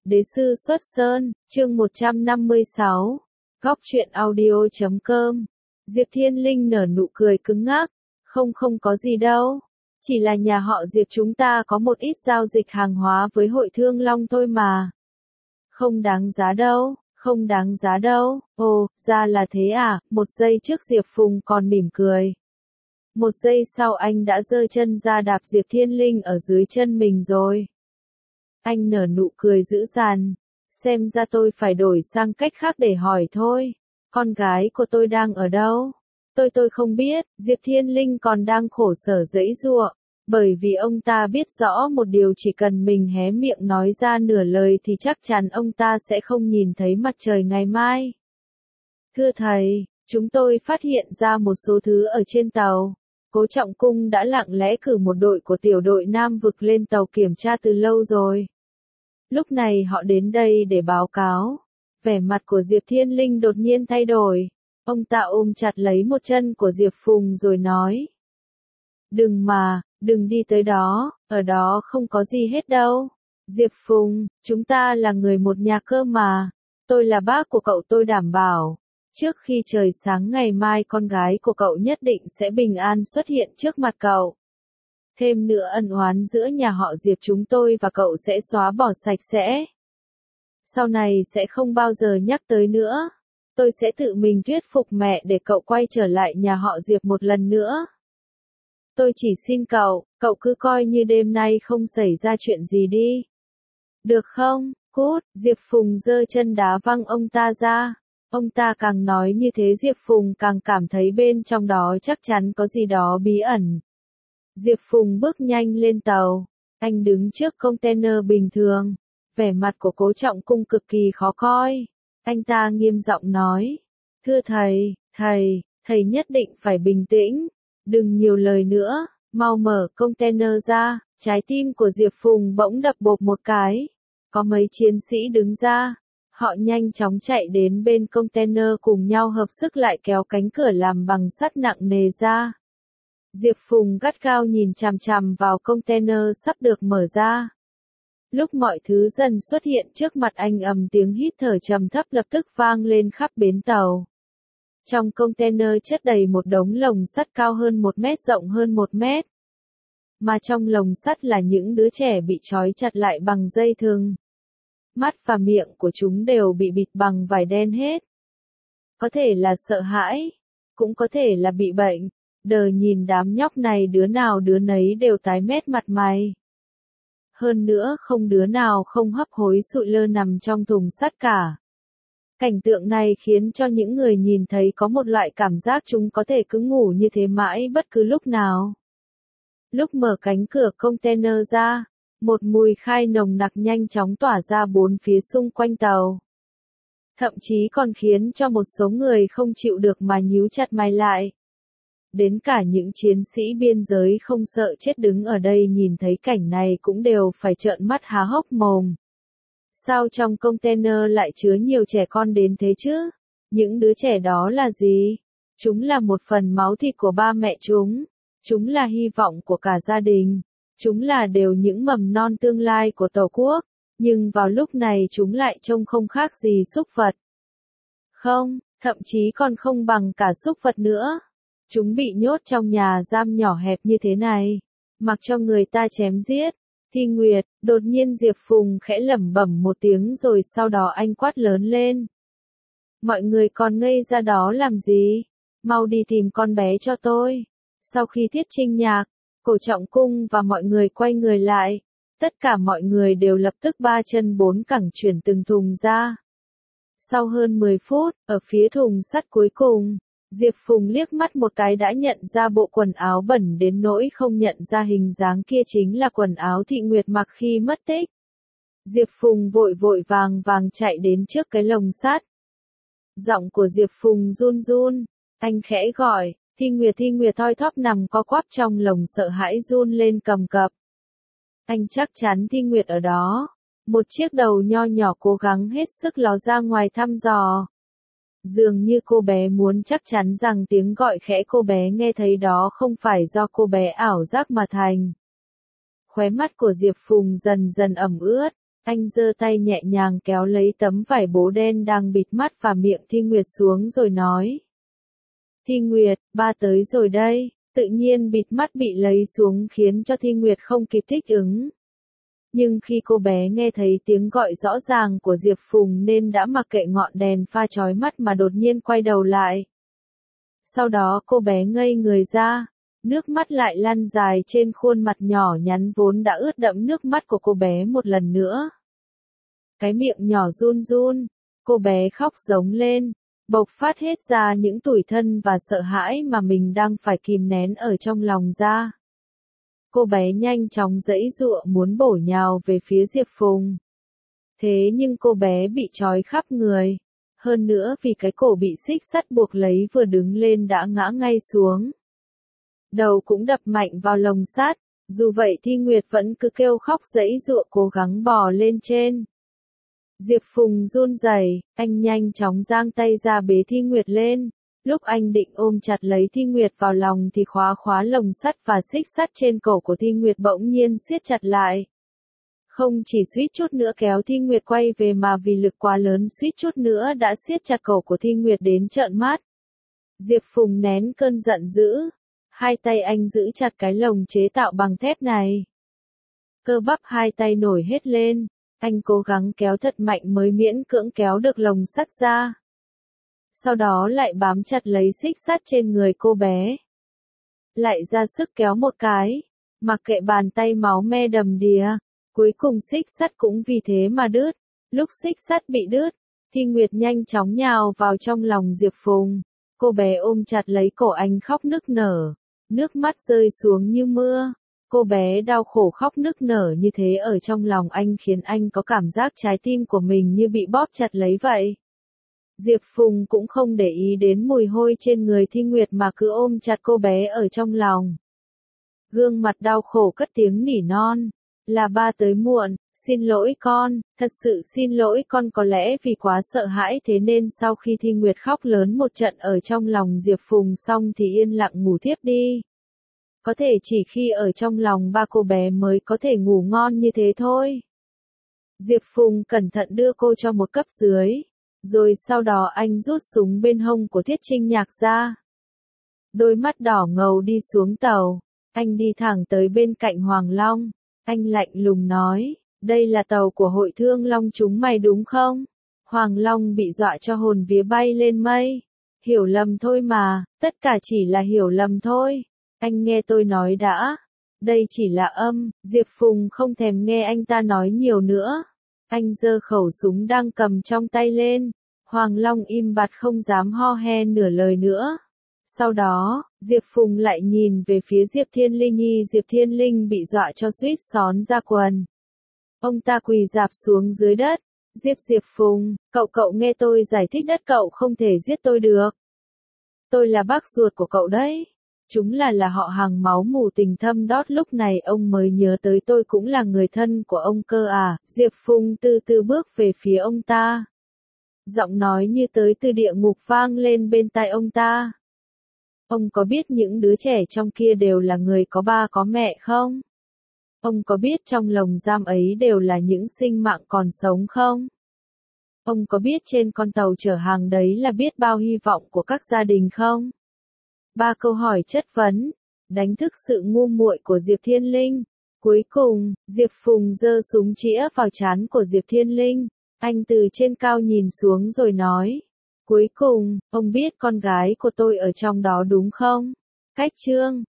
Đế sư xuất sơn, chương 156. Góc truyện audio.com. Diệp Thiên Linh nở nụ cười cứng ngắc. Không có gì đâu. Chỉ là nhà họ Diệp chúng ta có một ít giao dịch hàng hóa với hội Thương Long thôi mà. Không đáng giá đâu, không đáng giá đâu. Ồ, ra là thế à, một giây trước Diệp Phùng còn mỉm cười. Một giây sau anh đã giơ chân ra đạp Diệp Thiên Linh ở dưới chân mình rồi. Anh nở nụ cười dữ dằn. Xem ra tôi phải đổi sang cách khác để hỏi thôi. Con gái của tôi đang ở đâu? Tôi không biết. Diệp Thiên Linh còn đang khổ sở giãy giụa. Bởi vì ông ta biết rõ một điều, chỉ cần mình hé miệng nói ra nửa lời thì chắc chắn ông ta sẽ không nhìn thấy mặt trời ngày mai. Thưa thầy, chúng tôi phát hiện ra một số thứ ở trên tàu. Cố Trọng Cung đã lặng lẽ cử một đội của tiểu đội Nam Vực lên tàu kiểm tra từ lâu rồi. Lúc này họ đến đây để báo cáo. Vẻ mặt của Diệp Thiên Linh đột nhiên thay đổi. Ông ta ôm chặt lấy một chân của Diệp Phùng rồi nói. Đừng đi tới đó, ở đó không có gì hết đâu. Diệp Phùng, chúng ta là người một nhà cơ mà. Tôi là bác của cậu, tôi đảm bảo. Trước khi trời sáng ngày mai con gái của cậu nhất định sẽ bình an xuất hiện trước mặt cậu. Thêm nữa, ân oán giữa nhà họ Diệp chúng tôi và cậu sẽ xóa bỏ sạch sẽ. Sau này sẽ không bao giờ nhắc tới nữa. Tôi sẽ tự mình thuyết phục mẹ để cậu quay trở lại nhà họ Diệp một lần nữa. Tôi chỉ xin cậu cứ coi như đêm nay không xảy ra chuyện gì đi. Được không? Cút! Diệp Phùng giơ chân đá văng ông ta ra. Ông ta càng nói như thế Diệp Phùng càng cảm thấy bên trong đó chắc chắn có gì đó bí ẩn. Diệp Phùng bước nhanh lên tàu. Anh đứng trước container bình thường. Vẻ mặt của Cố Trọng Cung cực kỳ khó coi. Anh ta nghiêm giọng nói. Thưa thầy nhất định phải bình tĩnh. Đừng nhiều lời nữa, mau mở container ra. Trái tim của Diệp Phùng bỗng đập bộp một cái. Có mấy chiến sĩ đứng ra. Họ nhanh chóng chạy đến bên container cùng nhau hợp sức lại kéo cánh cửa làm bằng sắt nặng nề ra. Diệp Phùng gắt gao nhìn chằm chằm vào container sắp được mở ra. Lúc mọi thứ dần xuất hiện trước mặt anh, tiếng hít thở trầm thấp lập tức vang lên khắp bến tàu. Trong container chất đầy một đống lồng sắt cao hơn 1 mét, rộng hơn 1 mét. Mà trong lồng sắt là những đứa trẻ bị trói chặt lại bằng dây thừng. Mắt và miệng của chúng đều bị bịt bằng vải đen hết. Có thể là sợ hãi, cũng có thể là bị bệnh. Đờ nhìn đám nhóc này đứa nào đứa nấy đều tái mét mặt mày. Hơn nữa không đứa nào không hấp hối sụi lơ nằm trong thùng sắt cả. Cảnh tượng này khiến cho những người nhìn thấy có một loại cảm giác chúng có thể cứ ngủ như thế mãi bất cứ lúc nào. Lúc mở cánh cửa container ra, một mùi khai nồng nặc nhanh chóng tỏa ra bốn phía xung quanh tàu. Thậm chí còn khiến cho một số người không chịu được mà nhíu chặt mày lại. Đến cả những chiến sĩ biên giới không sợ chết đứng ở đây nhìn thấy cảnh này cũng đều phải trợn mắt há hốc mồm. Sao trong container lại chứa nhiều trẻ con đến thế chứ? Những đứa trẻ đó là gì? Chúng là một phần máu thịt của ba mẹ chúng. Chúng là hy vọng của cả gia đình. Chúng là đều những mầm non tương lai của Tổ quốc. Nhưng vào lúc này chúng lại trông không khác gì súc vật. Không, thậm chí còn không bằng cả súc vật nữa. Chúng bị nhốt trong nhà giam nhỏ hẹp như thế này, mặc cho người ta chém giết. Thi Nguyệt, đột nhiên Diệp Phùng khẽ lẩm bẩm một tiếng rồi sau đó anh quát lớn lên. Mọi người còn ngây ra đó làm gì? Mau đi tìm con bé cho tôi. Sau khi Thiết Trinh nhạc, Cố Trọng Cung và mọi người quay người lại, tất cả mọi người đều lập tức ba chân bốn cẳng chuyển từng thùng ra. Sau hơn 10 phút, ở phía thùng sắt cuối cùng, Diệp Phùng liếc mắt một cái đã nhận ra bộ quần áo bẩn đến nỗi không nhận ra hình dáng kia chính là quần áo Thị Nguyệt mặc khi mất tích. Diệp Phùng vội vàng chạy đến trước cái lồng sắt. Giọng của Diệp Phùng run run, anh khẽ gọi, Thi Nguyệt thoi thóp nằm co quắp trong lồng sợ hãi run lên cầm cập. Anh chắc chắn Thi Nguyệt ở đó. Một chiếc đầu nho nhỏ cố gắng hết sức ló ra ngoài thăm dò. Dường như cô bé muốn chắc chắn rằng tiếng gọi khẽ cô bé nghe thấy đó không phải do cô bé ảo giác mà thành. Khóe mắt của Diệp Phùng dần dần ẩm ướt, Anh giơ tay nhẹ nhàng kéo lấy tấm vải bố đen đang bịt mắt và miệng Thi Nguyệt xuống rồi nói. Thi Nguyệt, ba tới rồi đây. Tự nhiên bịt mắt bị lấy xuống khiến cho Thi Nguyệt không kịp thích ứng. Nhưng khi cô bé nghe thấy tiếng gọi rõ ràng của Diệp Phùng nên đã mặc kệ ngọn đèn pha chói mắt mà đột nhiên quay đầu lại. Sau đó cô bé ngây người ra, nước mắt lại lăn dài trên khuôn mặt nhỏ nhắn vốn đã ướt đẫm nước mắt của cô bé một lần nữa. Cái miệng nhỏ run run, cô bé khóc giống lên, bộc phát hết ra những tủi thân và sợ hãi mà mình đang phải kìm nén ở trong lòng ra. Cô bé nhanh chóng giãy giụa muốn bổ nhào về phía Diệp Phùng. Thế nhưng cô bé bị trói khắp người. Hơn nữa vì cái cổ bị xích sắt buộc lấy vừa đứng lên đã ngã ngay xuống. Đầu cũng đập mạnh vào lồng sắt. Dù vậy Thi Nguyệt vẫn cứ kêu khóc giãy giụa cố gắng bò lên trên. Diệp Phùng run rẩy, anh nhanh chóng giang tay ra bế Thi Nguyệt lên. Lúc anh định ôm chặt lấy Thi Nguyệt vào lòng thì khóa lồng sắt và xích sắt trên cổ của Thi Nguyệt bỗng nhiên siết chặt lại. Không chỉ suýt chút nữa kéo Thi Nguyệt quay về mà vì lực quá lớn suýt chút nữa đã siết chặt cổ của Thi Nguyệt đến trợn mắt. Diệp Phùng nén cơn giận dữ. Hai tay anh giữ chặt cái lồng chế tạo bằng thép này. Cơ bắp hai tay nổi hết lên. Anh cố gắng kéo thật mạnh mới miễn cưỡng kéo được lồng sắt ra. Sau đó lại bám chặt lấy xích sắt trên người cô bé. Lại ra sức kéo một cái, mặc kệ bàn tay máu me đầm đìa, cuối cùng xích sắt cũng vì thế mà đứt. Lúc xích sắt bị đứt, Thi Nguyệt nhanh chóng nhào vào trong lòng Diệp Phùng. Cô bé ôm chặt lấy cổ anh khóc nức nở, nước mắt rơi xuống như mưa. Cô bé đau khổ khóc nức nở như thế ở trong lòng anh khiến anh có cảm giác trái tim của mình như bị bóp chặt lấy vậy. Diệp Phùng cũng không để ý đến mùi hôi trên người Thi Nguyệt mà cứ ôm chặt cô bé ở trong lòng. Gương mặt đau khổ cất tiếng nỉ non. Là ba tới muộn, xin lỗi con, thật sự xin lỗi con, có lẽ vì quá sợ hãi thế nên sau khi Thi Nguyệt khóc lớn một trận ở trong lòng Diệp Phùng xong thì yên lặng ngủ thiếp đi. Có thể chỉ khi ở trong lòng ba cô bé mới có thể ngủ ngon như thế thôi. Diệp Phùng cẩn thận đưa cô cho một cấp dưới. Rồi sau đó anh rút súng bên hông của Thiết Trinh Nhạc ra. Đôi mắt đỏ ngầu đi xuống tàu. Anh đi thẳng tới bên cạnh Hoàng Long. Anh lạnh lùng nói, đây là tàu của Hội Thương Long chúng mày đúng không? Hoàng Long bị dọa cho hồn vía bay lên mây. Hiểu lầm thôi mà, tất cả chỉ là hiểu lầm thôi. Anh nghe tôi nói đã. Đây chỉ là âm. Diệp Phùng không thèm nghe anh ta nói nhiều nữa. Anh giơ khẩu súng đang cầm trong tay lên. Hoàng Long im bặt không dám ho he nửa lời nữa. Sau đó, Diệp Phùng lại nhìn về phía Diệp Thiên Linh Nhi. Diệp Thiên Linh bị dọa cho suýt xón ra quần. Ông ta quỳ rạp xuống dưới đất. Diệp Phùng, cậu nghe tôi giải thích đất, cậu không thể giết tôi được. Tôi là bác ruột của cậu đấy. Chúng là họ hàng máu mủ tình thâm đót, lúc này ông mới nhớ tới tôi cũng là người thân của ông cơ à. Diệp Phùng từ từ bước về phía ông ta. Giọng nói như tới từ địa ngục vang lên bên tai ông ta. Ông có biết những đứa trẻ trong kia đều là người có ba có mẹ không? Ông có biết trong lồng giam ấy đều là những sinh mạng còn sống không? Ông có biết trên con tàu chở hàng đấy là biết bao hy vọng của các gia đình không? Ba câu hỏi chất vấn, đánh thức sự ngu muội của Diệp Thiên Linh. Cuối cùng, Diệp Phùng giơ súng chĩa vào trán của Diệp Thiên Linh. Anh từ trên cao nhìn xuống rồi nói. Cuối cùng, ông biết con gái của tôi ở trong đó đúng không? Cách chương